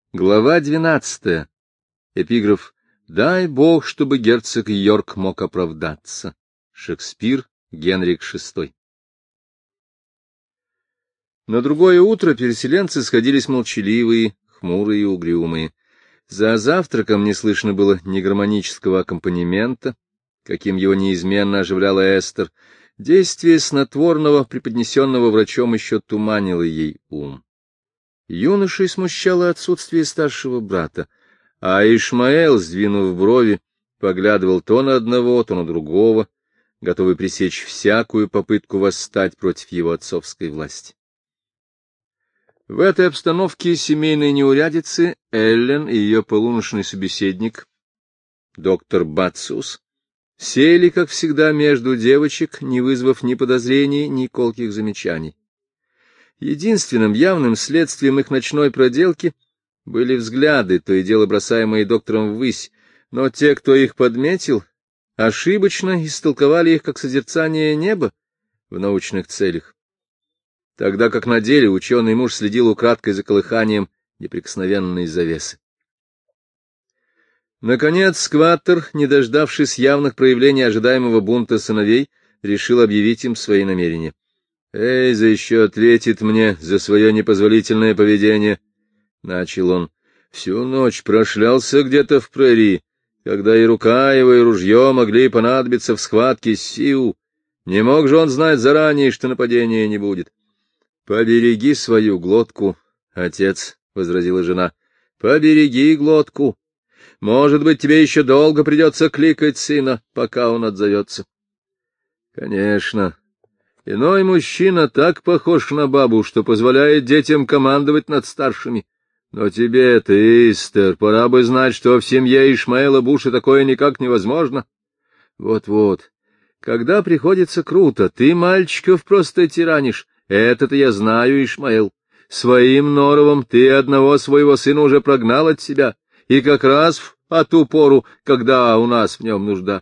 Глава 12. Эпиграф «Дай Бог, чтобы герцог Йорк мог оправдаться». Шекспир, Генрих VI. На другое утро переселенцы сходились молчаливые, хмурые и угрюмые. За завтраком не слышно было ни гармонического аккомпанемента, каким его неизменно оживляла Эстер. Действие снотворного, преподнесенного врачом, еще туманило ей ум. Юношей смущало отсутствие старшего брата, а Ишмаэл, сдвинув брови, поглядывал то на одного, то на другого, готовый пресечь всякую попытку восстать против его отцовской власти. В этой обстановке семейной неурядицы Эллен и ее полуночный собеседник, доктор Бациус, сели, как всегда, между девочек, не вызвав ни подозрений, ни колких замечаний. Единственным явным следствием их ночной проделки были взгляды, то и дело бросаемые доктором ввысь, но те, кто их подметил, ошибочно истолковали их как созерцание неба в научных целях, тогда как на деле ученый муж следил украдкой за колыханием неприкосновенной завесы. Наконец, Скваттер, не дождавшись явных проявлений ожидаемого бунта сыновей, решил объявить им свои намерения. «Эйза еще ответит мне за свое непозволительное поведение», — начал он. «Всю ночь прошлялся где-то в прерии, когда и рука его, и ружье могли понадобиться в схватке с Сиу. Не мог же он знать заранее, что нападения не будет». «Побереги свою глотку, отец», — возразила жена. «Побереги глотку. Может быть, тебе еще долго придется кликать сына, пока он отзовется». «Конечно. Иной мужчина так похож на бабу, что позволяет детям командовать над старшими. Но тебе-то, Эстер, пора бы знать, что в семье Ишмаэла Буша такое никак невозможно. Вот-вот. Когда приходится круто, ты мальчиков просто тиранишь. Это-то я знаю, Ишмаэл. Своим норовом ты одного своего сына уже прогнал от себя, и как раз в ту пору, когда у нас в нем нужда.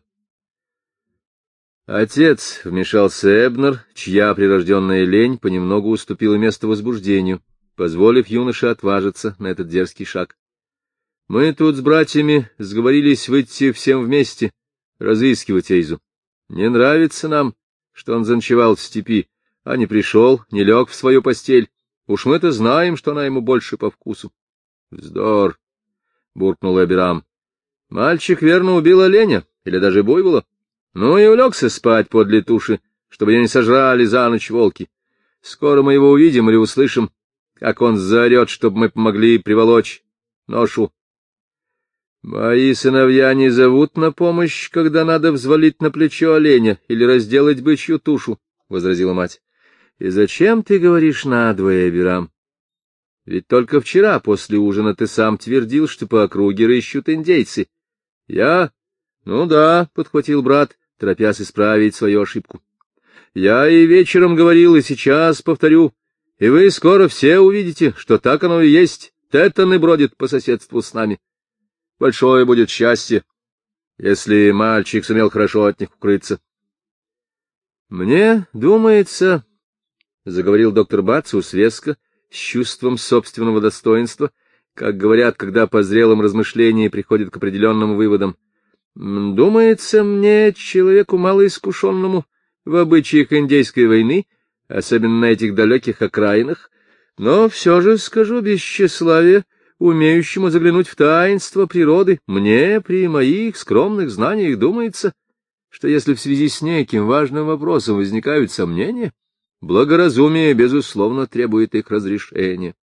«Отец», — вмешался Эбнер, чья прирожденная лень понемногу уступила место возбуждению, позволив юноше отважиться на этот дерзкий шаг. «Мы тут с братьями сговорились выйти всем вместе, разыскивать Эйзу. Не нравится нам, что он заночевал в степи, а не пришел, не лег в свою постель. Уж мы-то знаем, что она ему больше по вкусу». «Вздор», — буркнул Эберам. «Мальчик верно убил оленя, или даже буйвола. Ну и улегся спать подле туши, чтобы ее не сожрали за ночь волки. Скоро мы его увидим или услышим, как он заорет, чтобы мы помогли приволочь ношу. Мои сыновья не зовут на помощь, когда надо взвалить на плечо оленя или разделать бычью тушу, — возразила мать. — И зачем ты говоришь надвое, Эберам? Ведь только вчера после ужина ты сам твердил, что по округе рыщут индейцы. — Я? — Ну да, — подхватил брат, торопясь исправить свою ошибку. — Я и вечером говорил, и сейчас повторю, и вы скоро все увидите, что так оно и есть. Теттоны бродит по соседству с нами. Большое будет счастье, если мальчик сумел хорошо от них укрыться. — Мне думается, — заговорил доктор Бациус резко, с чувством собственного достоинства, как говорят, когда по зрелым размышлениям приходят к определенным выводам, — думается мне, человеку малоискушенному в обычаях индейской войны, особенно на этих далеких окраинах, но все же, скажу без тщеславия, умеющему заглянуть в таинство природы, мне при моих скромных знаниях думается, что если в связи с неким важным вопросом возникают сомнения, благоразумие, безусловно, требует их разрешения.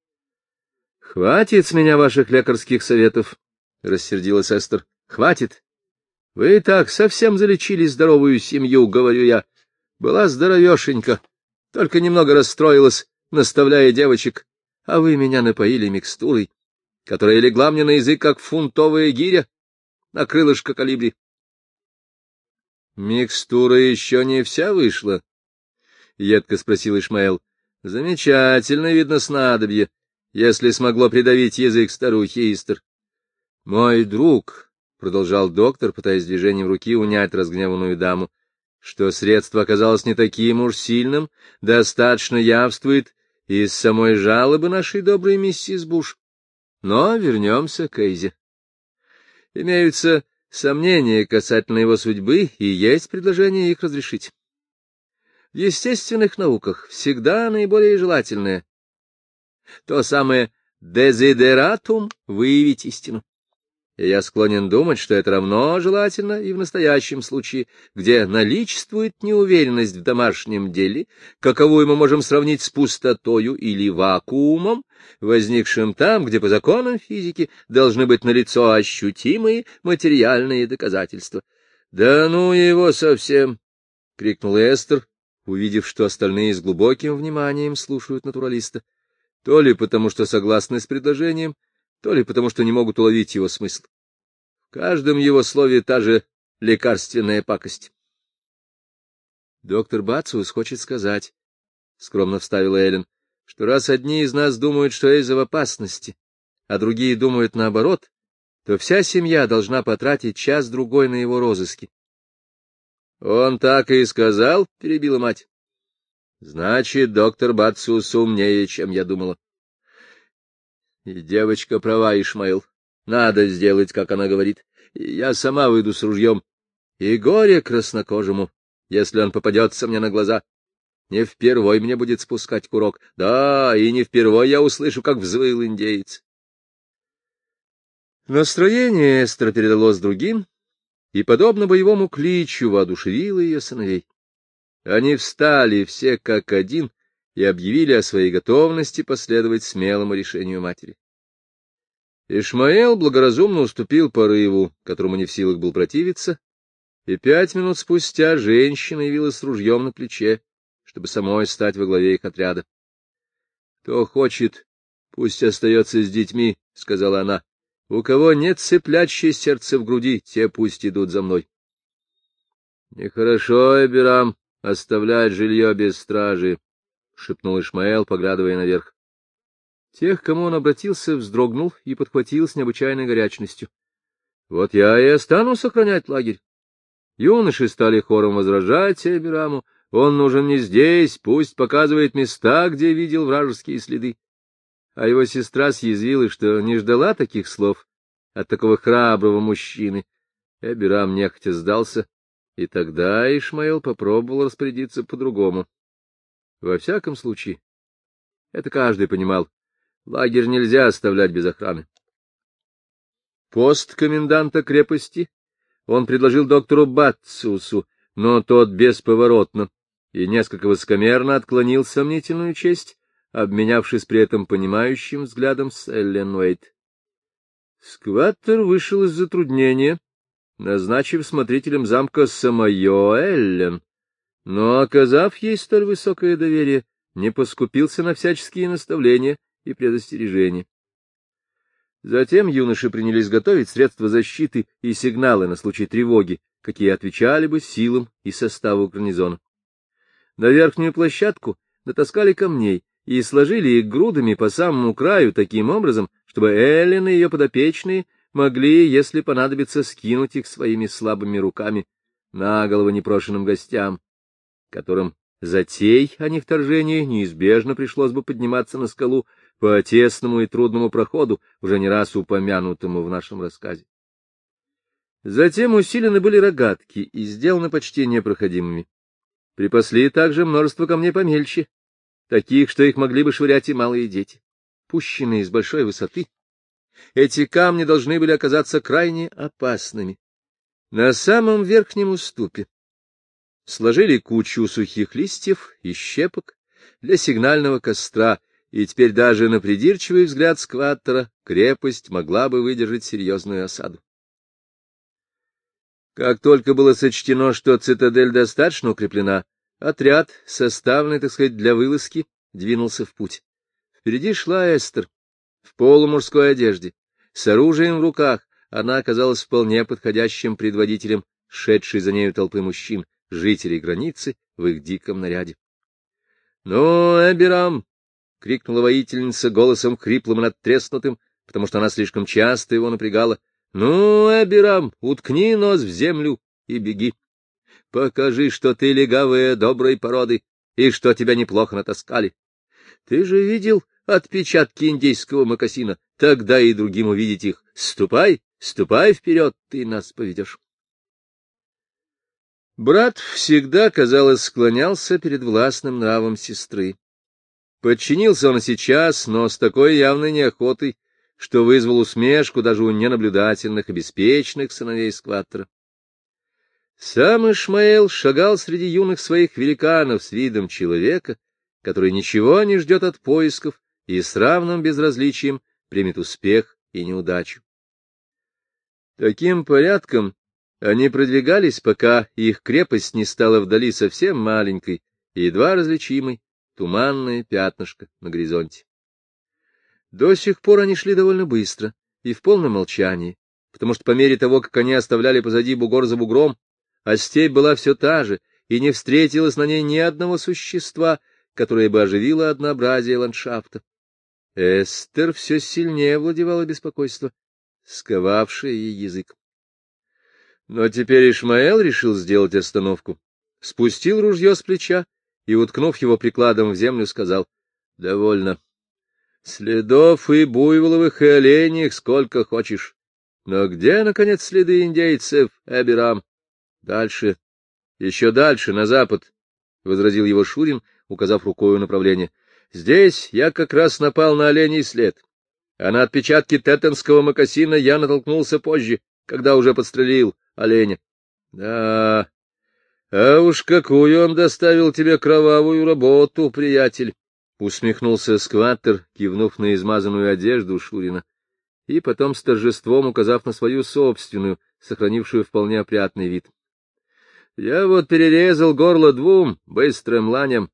— Хватит с меня ваших лекарских советов, — рассердилась Эстер. — Хватит. Вы и так совсем залечили здоровую семью, говорю я. Была здоровешенька, только немного расстроилась, наставляя девочек, а вы меня напоили микстурой, которая легла мне на язык, как фунтовая гиря на крылышко колибри. — Микстура еще не вся вышла? — едко спросил Ишмаэл. — Замечательно, видно, снадобье, если смогло придавить язык старухи Истер. — Мой друг, — продолжал доктор, пытаясь движением руки унять разгневанную даму, — что средство оказалось не таким уж сильным, достаточно явствует из самой жалобы нашей доброй миссис Буш. Но вернемся к Эйзе. Имеются сомнения касательно его судьбы, и есть предложение их разрешить. В естественных науках всегда наиболее желательное то самое дезидератум — выявить истину. И я склонен думать, что это равно желательно и в настоящем случае, где наличествует неуверенность в домашнем деле, каковую мы можем сравнить с пустотою или вакуумом, возникшим там, где по законам физики должны быть налицо ощутимые материальные доказательства. — Да ну его совсем! — крикнул Эстер, увидев, что остальные с глубоким вниманием слушают натуралиста. То ли потому, что согласны с предложением, то ли потому, что не могут уловить его смысл. В каждом его слове та же лекарственная пакость. — Доктор Бациус хочет сказать, — скромно вставила Эллен, — что раз одни из нас думают, что Эльза в опасности, а другие думают наоборот, то вся семья должна потратить час-другой на его розыски. — Он так и сказал, — перебила мать. — Значит, доктор Бациус умнее, чем я думала. И девочка права, Ишмаил. Надо сделать, как она говорит. И я сама выйду с ружьем. И горе краснокожему, если он попадется мне на глаза. Не впервой мне будет спускать курок. Да, и не впервой я услышу, как взвыл индеец. Настроение Эстера передалось другим, и, подобно боевому кличу, воодушевило ее сыновей. Они встали все как один и объявили о своей готовности последовать смелому решению матери. Ишмаэл благоразумно уступил порыву, которому не в силах был противиться, и 5 минут спустя женщина явилась с ружьем на плече, чтобы самой стать во главе их отряда. — Кто хочет, пусть остается с детьми, — сказала она. — У кого нет цеплячье сердце в груди, те пусть идут за мной. — Нехорошо, Эбирам, оставлять жилье без стражи, — шепнул Ишмаэл, поглядывая наверх. Тех, к кому он обратился, вздрогнул и подхватил с необычайной горячностью. — Вот я и останусь охранять лагерь. Юноши стали хором возражать Эбираму. Он нужен не здесь, пусть показывает места, где видел вражеские следы. А его сестра съязвила, что не ждала таких слов от такого храброго мужчины. Эбирам нехотя сдался, и тогда Ишмаэл попробовал распорядиться по-другому. Во всяком случае, это каждый понимал. Лагерь нельзя оставлять без охраны. Пост коменданта крепости он предложил доктору Бациусу, но тот бесповоротно и несколько высокомерно отклонил сомнительную честь, обменявшись при этом понимающим взглядом с Эллен Уэйт. Скваттер вышел из затруднения, назначив смотрителем замка самое Эллен, но, оказав ей столь высокое доверие, не поскупился на всяческие наставления и предостережения. Затем юноши принялись готовить средства защиты и сигналы на случай тревоги, какие отвечали бы силам и составу гарнизона. На верхнюю площадку натаскали камней и сложили их грудами по самому краю таким образом, чтобы Эллен и ее подопечные могли, если понадобится, скинуть их своими слабыми руками на головы непрошенным гостям, которым затей, а не вторжение, неизбежно пришлось бы подниматься на скалу по тесному и трудному проходу, уже не раз упомянутому в нашем рассказе. Затем усилены были рогатки и сделаны почти непроходимыми. Припасли также множество камней помельче, таких, что их могли бы швырять и малые дети. Пущенные с большой высоты, эти камни должны были оказаться крайне опасными. На самом верхнем уступе сложили кучу сухих листьев и щепок для сигнального костра, и теперь даже на придирчивый взгляд скваттера крепость могла бы выдержать серьезную осаду. Как только было сочтено, что цитадель достаточно укреплена, отряд, составленный, так сказать, для вылазки, двинулся в путь. Впереди шла Эстер в полумужской одежде. С оружием в руках она оказалась вполне подходящим предводителем шедшей за нею толпы мужчин, жителей границы в их диком наряде. — Ну, Эбирам! — крикнула воительница голосом хриплым и надтреснутым, потому что она слишком часто его напрягала. — Ну, Эбирам, уткни нос в землю и беги. Покажи, что ты легавая доброй породы, и что тебя неплохо натаскали. Ты же видел отпечатки индейского мокасина? Тогда и другим увидеть их. Ступай, ступай вперед, ты нас поведешь. Брат всегда, казалось, склонялся перед властным нравом сестры. Подчинился он сейчас, но с такой явной неохотой, что вызвал усмешку даже у ненаблюдательных и беспечных сыновей Скваттера. Сам Ишмаэл шагал среди юных своих великанов с видом человека, который ничего не ждет от поисков и с равным безразличием примет успех и неудачу. Таким порядком они продвигались, пока их крепость не стала вдали совсем маленькой и едва различимой, туманное пятнышко на горизонте. До сих пор они шли довольно быстро и в полном молчании, потому что по мере того, как они оставляли позади бугор за бугром, а степь была все та же, и не встретилось на ней ни одного существа, которое бы оживило однообразие ландшафта. Эстер все сильнее овладевало беспокойство, сковавшее ей язык. Но теперь Ишмаэл решил сделать остановку, спустил ружье с плеча и, уткнув его прикладом в землю, сказал: — Довольно. Следов и буйволовых, и оленей сколько хочешь. Но где, наконец, следы индейцев, Эбирам? — Дальше, еще дальше, на запад, — возразил его Шурин, указав рукою направление. — Здесь я как раз напал на оленей след, а на отпечатки теттонского мокасина я натолкнулся позже, когда уже подстрелил оленя. — Да, а уж какую он доставил тебе кровавую работу, приятель! — усмехнулся Скваттер, кивнув на измазанную одежду Шурина, и потом с торжеством указав на свою собственную, сохранившую вполне опрятный вид. — Я вот перерезал горло двум быстрым ланям,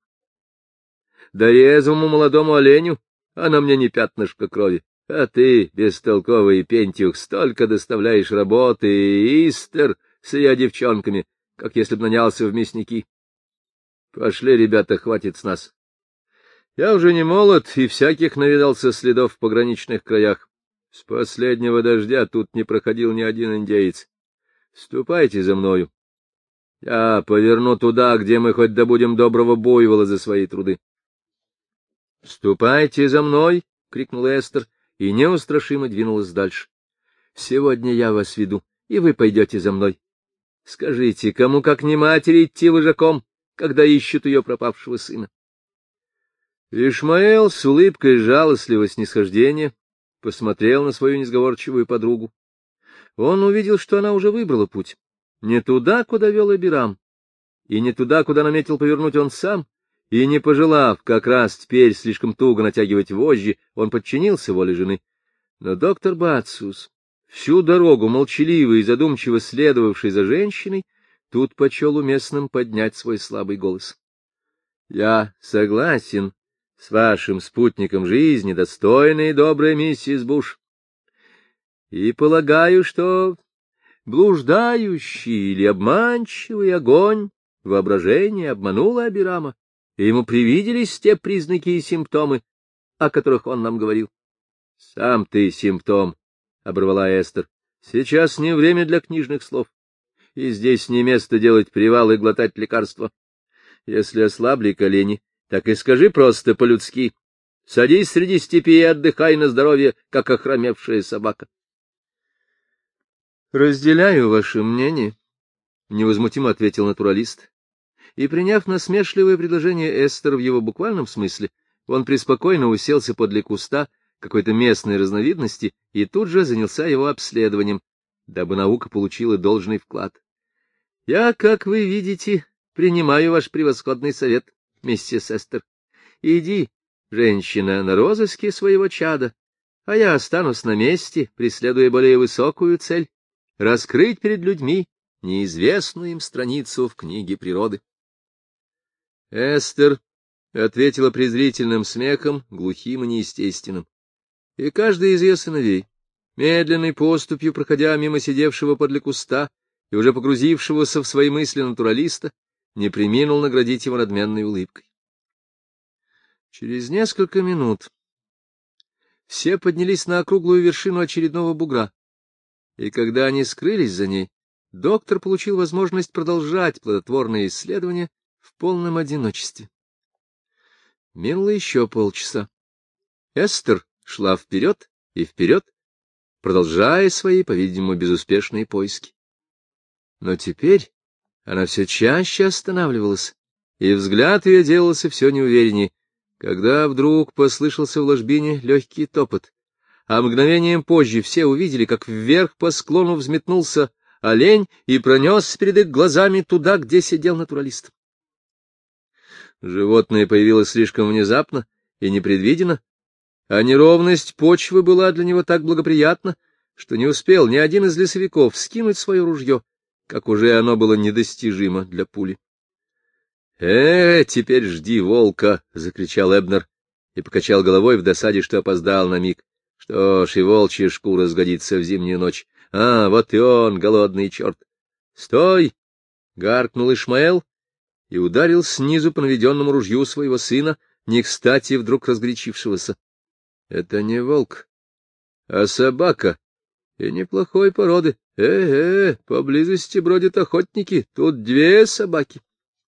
да резвому молодому оленю, а на мне не пятнышко крови. А ты, бестолковый пентюх, столько доставляешь работы, и Истер с ее девчонками, как если б нанялся в мясники. Пошли, ребята, хватит с нас. Я уже не молод, и всяких навидался следов в пограничных краях. С последнего дождя тут не проходил ни один индеец. Ступайте за мною. Я поверну туда, где мы хоть добудем доброго буйвола за свои труды. — Ступайте за мной! — крикнула Эстер, и неустрашимо двинулась дальше. — Сегодня я вас веду, и вы пойдете за мной. Скажите, кому как не матери идти вожаком, когда ищут ее пропавшего сына? Ишмаэл с улыбкой жалостливого снисхождения посмотрел на свою несговорчивую подругу. Он увидел, что она уже выбрала путь. Не туда, куда вел Эбирам, и не туда, куда наметил повернуть он сам, и, не пожелав как раз теперь слишком туго натягивать вожжи, он подчинился воле жены. Но доктор Бацус, всю дорогу молчаливо и задумчиво следовавший за женщиной, тут почел уместным поднять свой слабый голос. — Я согласен с вашим спутником жизни, достойной и доброй миссис Буш, и полагаю, что блуждающий или обманчивый огонь воображения обмануло Абирама, и ему привиделись те признаки и симптомы, о которых он нам говорил. — Сам ты симптом, — оборвала Эстер. — Сейчас не время для книжных слов, и здесь не место делать привал и глотать лекарства. Если ослабли колени, так и скажи просто по-людски. Садись среди степи и отдыхай на здоровье, как охромевшая собака. — Разделяю ваше мнение, — невозмутимо ответил натуралист. И, приняв насмешливое предложение Эстер в его буквальном смысле, он преспокойно уселся подле куста какой-то местной разновидности и тут же занялся его обследованием, дабы наука получила должный вклад. — Я, как вы видите, принимаю ваш превосходный совет, миссис Эстер. Иди, женщина, на розыске своего чада, а я останусь на месте, преследуя более высокую цель — раскрыть перед людьми неизвестную им страницу в книге природы. Эстер ответила презрительным смехом, глухим и неестественным. И каждый из ее сыновей, медленной поступью проходя мимо сидевшего подле куста и уже погрузившегося в свои мысли натуралиста, не преминул наградить его надменной улыбкой. Через несколько минут все поднялись на округлую вершину очередного бугра, и когда они скрылись за ней, доктор получил возможность продолжать плодотворные исследования в полном одиночестве. Минуло еще полчаса. Эстер шла вперед и вперед, продолжая свои, по-видимому, безуспешные поиски. Но теперь она все чаще останавливалась, и взгляд ее делался все неувереннее, когда вдруг послышался в ложбине легкий топот, а мгновением позже все увидели, как вверх по склону взметнулся олень и пронесся перед их глазами туда, где сидел натуралист. Животное появилось слишком внезапно и непредвиденно, а неровность почвы была для него так благоприятна, что не успел ни один из лесовиков скинуть свое ружье, как уже оно было недостижимо для пули. Теперь жди волка! — закричал Эбнер и покачал головой в досаде, что опоздал на миг. Что ж, и волчья шкура сгодится в зимнюю ночь. Вот и он, голодный черт! — Стой! — гаркнул Ишмаэл и ударил снизу по наведенному ружью своего сына, не кстати вдруг разгорячившегося. Это не волк, а собака, и неплохой породы. Поблизости бродят охотники, тут 2 собаки.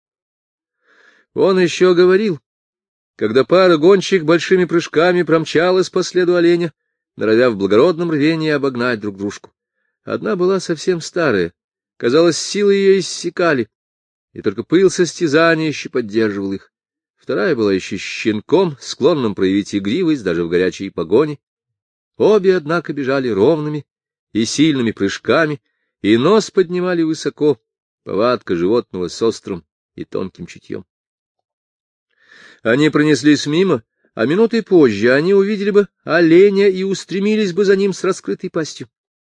Он еще говорил, когда пара гончих большими прыжками промчалась по следу оленя, норовя в благородном рвении обогнать друг дружку. Одна была совсем старая, казалось, силы ее иссякали, и только пыл состязания еще поддерживал их. Вторая была еще щенком, склонным проявить игривость даже в горячей погоне. Обе, однако, бежали ровными и сильными прыжками, и нос поднимали высоко, повадка животного с острым и тонким чутьем. Они пронеслись мимо, а минутой позже они увидели бы оленя и устремились бы за ним с раскрытой пастью.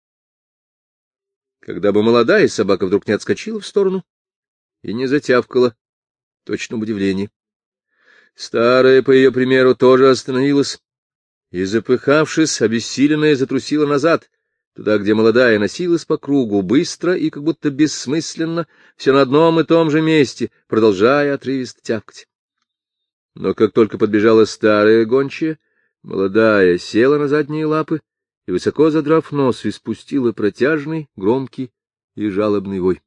Когда бы молодая собака вдруг не отскочила в сторону и не затявкала, точно в удивлении. Старая, по ее примеру, тоже остановилась и, запыхавшись, обессиленная, затрусила назад, туда, где молодая носилась по кругу, быстро и как будто бессмысленно, все на одном и том же месте, продолжая отрывисто тявкать. Но как только подбежала старая гончая, молодая села на задние лапы и, высоко задрав нос, испустила протяжный, громкий и жалобный вой.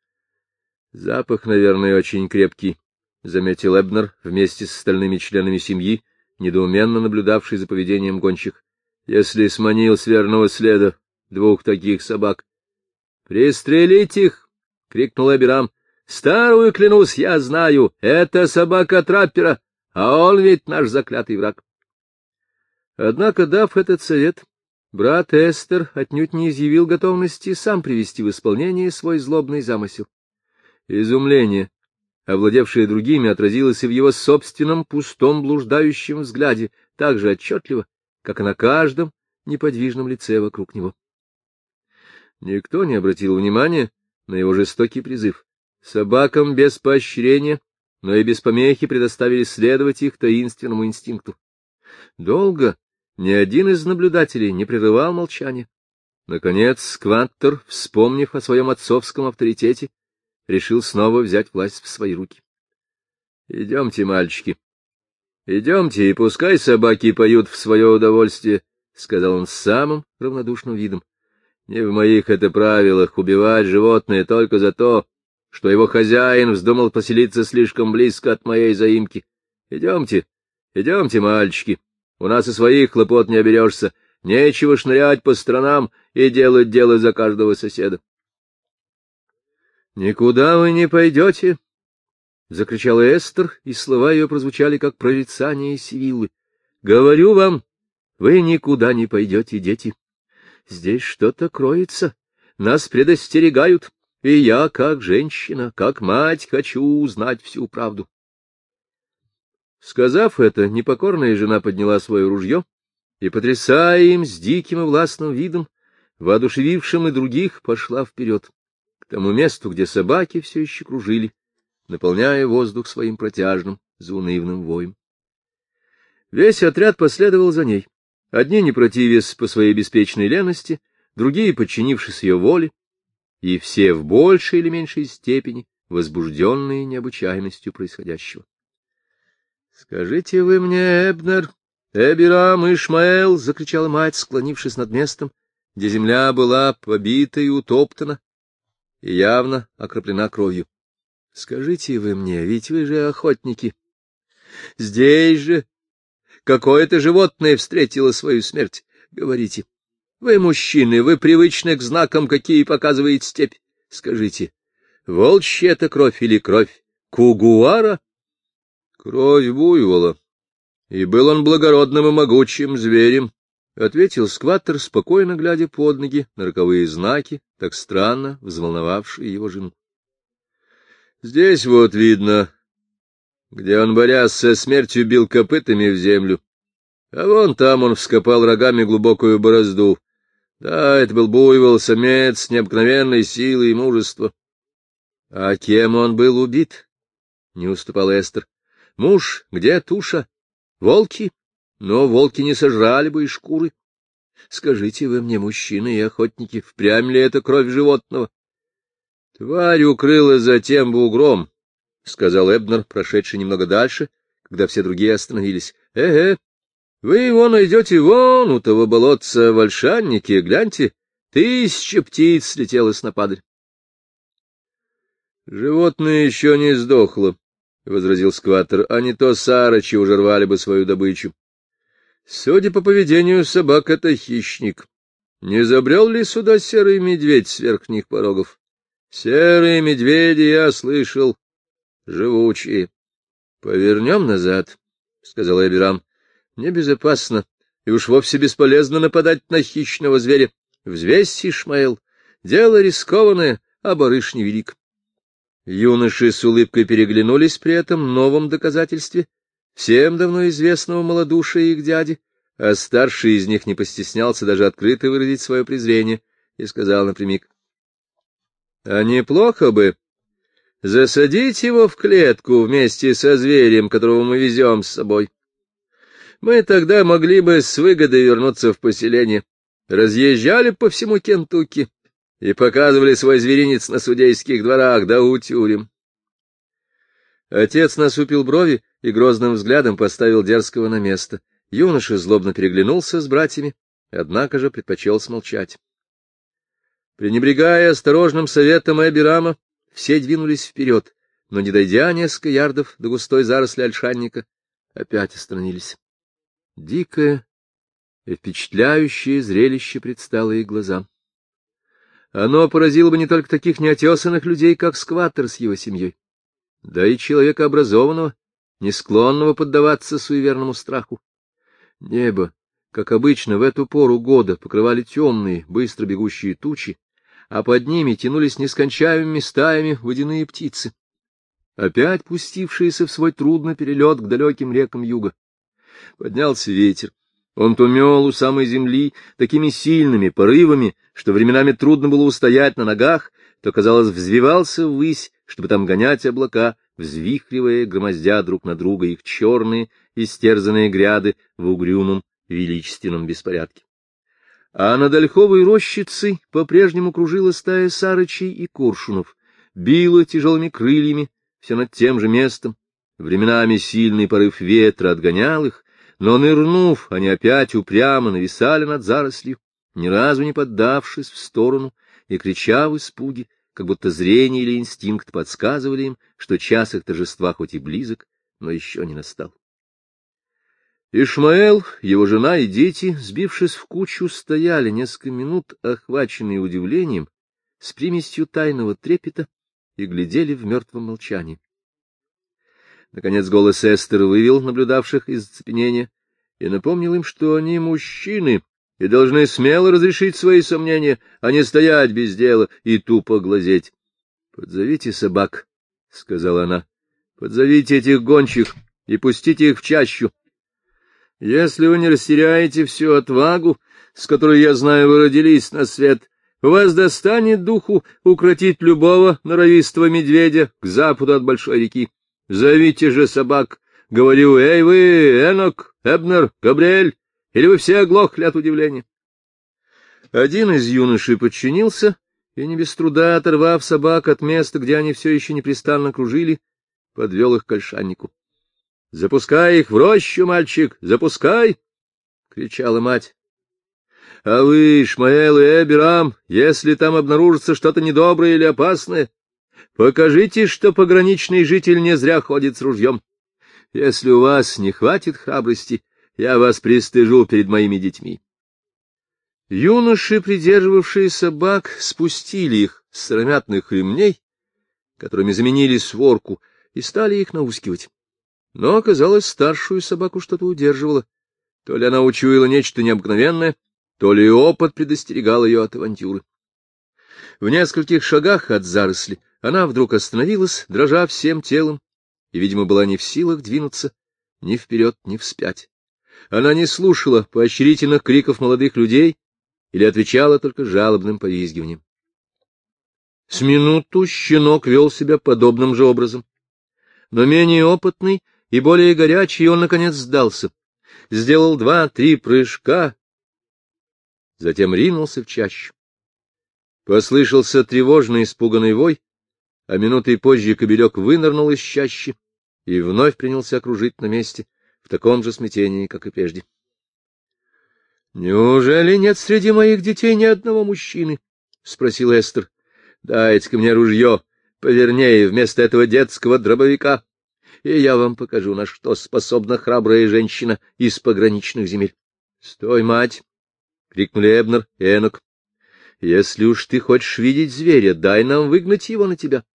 Запах, наверное, очень крепкий, — заметил Эбнер вместе с остальными членами семьи, недоуменно наблюдавший за поведением гончих, — если сманил с верного следа 2 таких собак. — Пристрелить их! — крикнул Эбирам. — Старую, клянусь, я знаю, это собака траппера, а он ведь наш заклятый враг. Однако, дав этот совет, брат Эстер отнюдь не изъявил готовности сам привести в исполнение свой злобный замысел. Изумление, овладевшее другими, отразилось и в его собственном пустом блуждающем взгляде так же отчетливо, как и на каждом неподвижном лице вокруг него. Никто не обратил внимания на его жестокий призыв. Собакам без поощрения, но и без помехи предоставили следовать их таинственному инстинкту. Долго ни один из наблюдателей не прерывал молчания. Наконец Скваттер, вспомнив о своем отцовском авторитете, решил снова взять власть в свои руки. — Идемте, мальчики, идемте, и пускай собаки поют в свое удовольствие, — сказал он с самым равнодушным видом. — Не в моих это правилах убивать животное только за то, что его хозяин вздумал поселиться слишком близко от моей заимки. Идемте, идемте, мальчики, у нас и своих хлопот не оберешься, нечего шнырять по сторонам и делать дело за каждого соседа. — Никуда вы не пойдете! — закричала Эстер, и слова ее прозвучали, как прорицание Сивиллы. — Говорю вам, вы никуда не пойдете, дети. Здесь что-то кроется, нас предостерегают, и я, как женщина, как мать, хочу узнать всю правду. Сказав это, непокорная жена подняла свое ружье и, потрясая им с диким и властным видом, воодушевившим и других, пошла вперед, к тому месту, где собаки все еще кружили, наполняя воздух своим протяжным, заунывным воем. Весь отряд последовал за ней, одни не противясь по своей беспечной лености, другие подчинившись ее воле, и все в большей или меньшей степени возбужденные необычайностью происходящего. — Скажите вы мне, Эбнер, Эбирам, Ишмаэл! — закричала мать, склонившись над местом, где земля была побита и утоптана, и явно окроплена кровью. — Скажите вы мне, ведь вы же охотники. Здесь же какое-то животное встретило свою смерть. Говорите, вы мужчины, вы привычны к знакам, какие показывает степь. Скажите, волчья это кровь или кровь кугуара? Кровь буйвола. И был он благородным и могучим зверем, — ответил скваттер, спокойно глядя под ноги на роковые знаки, так странно взволновавшие его жену. Здесь вот видно, где он, борясь со смертью, бил копытами в землю, а вон там он вскопал рогами глубокую борозду. Да, это был буйвол, самец необыкновенной силы и мужества. — А кем он был убит? — не уступал Эстер. — Муж, где туша? Волки? Но волки не сожрали бы и шкуры. Скажите вы мне, мужчины и охотники, впрямь ли это кровь животного? — Тварь укрылась за тем бугром, — сказал Эбнер, прошедший немного дальше, когда все другие остановились. — вы его найдете вон у того болотца в Ольшаннике, гляньте, 1000 птиц слетело с нападырь. — Животное еще не сдохло, — возразил скваттер, — а не то сарычи уже рвали бы свою добычу. Судя по поведению собак, это хищник. Не забрел ли сюда серый медведь с верхних порогов? Серые медведи, я слышал, живучие. — Повернем назад, — сказал Эбирам. — Небезопасно и уж вовсе бесполезно нападать на хищного зверя. Взвесь, Ишмаэл, дело рискованное, а барыш невелик. Юноши с улыбкой переглянулись при этом новом доказательстве всем давно известного малодушия их дяди, а старший из них не постеснялся даже открыто выразить свое презрение и сказал напрямик: — А неплохо бы засадить его в клетку вместе со зверем, которого мы везем с собой. Мы тогда могли бы с выгодой вернуться в поселение, разъезжали по всему Кентукки и показывали свой зверинец на судейских дворах да у тюрем. Отец насупил брови и грозным взглядом поставил дерзкого на место. Юноша злобно переглянулся с братьями, однако же предпочел смолчать. Пренебрегая осторожным советом Эбирама, все двинулись вперед, но, не дойдя несколько ярдов до густой заросли ольшанника, опять остановились. Дикое и впечатляющее зрелище предстало их глазам. Оно поразило бы не только таких неотесанных людей, как скваттер с его семьей, да и человека образованного, не склонного поддаваться суеверному страху. Небо, как обычно, в эту пору года покрывали темные, быстро бегущие тучи, а под ними тянулись нескончаемыми стаями водяные птицы, опять пустившиеся в свой трудный перелет к далеким рекам юга. Поднялся ветер. Он то мел у самой земли такими сильными порывами, что временами трудно было устоять на ногах, то, казалось, взвивался ввысь, чтобы там гонять облака, взвихривая, громоздя друг на друга их черные, истерзанные гряды в угрюмом величественном беспорядке. А над ольховой рощицей по-прежнему кружила стая сарычей и коршунов, била тяжелыми крыльями все над тем же местом. Временами сильный порыв ветра отгонял их, но, нырнув, они опять упрямо нависали над зарослью, ни разу не поддавшись в сторону и крича в испуге, как будто зрение или инстинкт подсказывали им, что час их торжества хоть и близок, но еще не настал. Ишмаэл, его жена и дети, сбившись в кучу, стояли несколько минут, охваченные удивлением, с примесью тайного трепета, и глядели в мертвом молчании. Наконец голос Эстер вывел наблюдавших из оцепенения и напомнил им, что они мужчины и должны смело разрешить свои сомнения, а не стоять без дела и тупо глазеть. — Подзовите собак, — сказала она, — подзовите этих гончих и пустите их в чащу. Если вы не растеряете всю отвагу, с которой, я знаю, вы родились на свет, у вас достанет духу укротить любого норовистого медведя к западу от большой реки. Зовите же собак, говорю, эй вы, Энок, Эбнер, Габриэль, или вы все оглохли от удивления? Один из юношей подчинился, и не без труда, оторвав собак от места, где они все еще непрестанно кружили, подвел их к ольшаннику. — Запускай их в рощу, мальчик, запускай! — кричала мать. — А вы, Ишмаэл и Эбирам, если там обнаружится что-то недоброе или опасное, покажите, что пограничный житель не зря ходит с ружьем. Если у вас не хватит храбрости, я вас пристыжу перед моими детьми. Юноши, придерживавшие собак, спустили их с сыромятных ремней, которыми заменили сворку, и стали их наускивать. Но, оказалось, старшую собаку что-то удерживало. То ли она учуяла нечто необыкновенное, то ли опыт предостерегал ее от авантюры. В нескольких шагах от заросли она вдруг остановилась, дрожа всем телом, и, видимо, была не в силах двинуться ни вперед, ни вспять. Она не слушала поощрительных криков молодых людей или отвечала только жалобным повизгиванием. С минуту щенок вел себя подобным же образом. Но менее опытный и более горячий он, наконец, сдался. Сделал 2-3 прыжка, затем ринулся в чащу. Послышался тревожный испуганный вой, а минутой позже кобелек вынырнул из чащи и вновь принялся кружить на месте в таком же смятении, как и прежде. — Неужели нет среди моих детей ни одного мужчины? — спросил Эстер. — Дайте-ка мне ружье повернее вместо этого детского дробовика, и я вам покажу, на что способна храбрая женщина из пограничных земель. — Стой, мать! — крикнули Эбнер и Энок. — Если уж ты хочешь видеть зверя, дай нам выгнать его на тебя.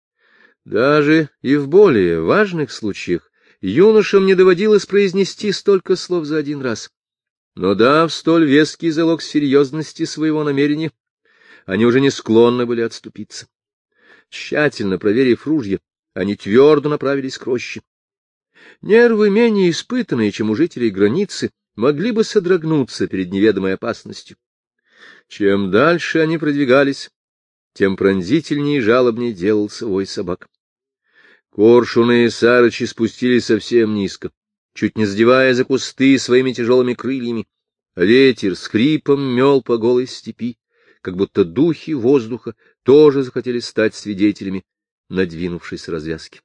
Даже и в более важных случаях юношам не доводилось произнести столько слов за один раз. Но дав столь веский залог серьезности своего намерения, они уже не склонны были отступиться. Тщательно проверив ружья, они твердо направились к роще. Нервы, менее испытанные, чем у жителей границы, могли бы содрогнуться перед неведомой опасностью. Чем дальше они продвигались, тем пронзительнее и жалобнее делался вой собак. Коршуны и сарычи спустились совсем низко, чуть не задевая за кусты своими тяжелыми крыльями. Ветер с хрипом мел по голой степи, как будто духи воздуха тоже захотели стать свидетелями надвинувшейся развязки.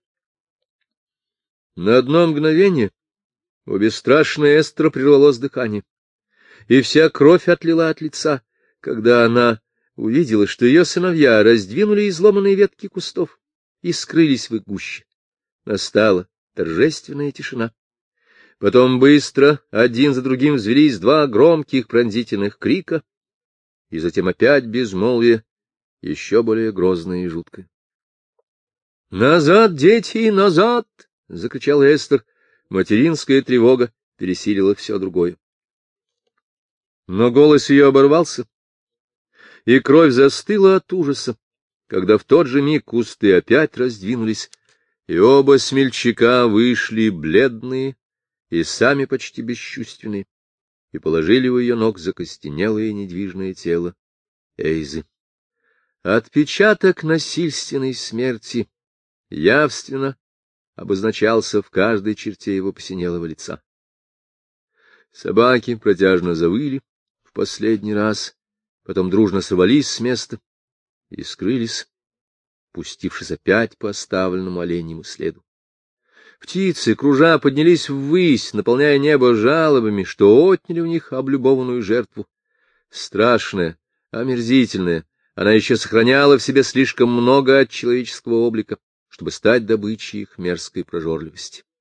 На одно мгновение у бесстрашной Эстера прервалось дыхание, и вся кровь отлила от лица, когда она увидела, что ее сыновья раздвинули изломанные ветки кустов и скрылись в их гуще. Настала торжественная тишина. Потом быстро, один за другим, взвелись 2 громких пронзительных крика, и затем опять безмолвие, еще более грозное и жуткое. — Назад, дети, назад! — закричала Эстер. Материнская тревога пересилила все другое. Но голос ее оборвался, и кровь застыла от ужаса, когда в тот же миг кусты опять раздвинулись, и оба смельчака вышли бледные и сами почти бесчувственные, и положили у ее ног закостенелое недвижное тело Эйзы. Отпечаток насильственной смерти явственно обозначался в каждой черте его посинелого лица. Собаки протяжно завыли в последний раз, потом дружно сорвались с места и скрылись, пустившись опять по оставленному оленьему следу. Птицы, кружа, поднялись ввысь, наполняя небо жалобами, что отняли у них облюбованную жертву. Страшная, омерзительная, она еще сохраняла в себе слишком много от человеческого облика, чтобы стать добычей их мерзкой прожорливости.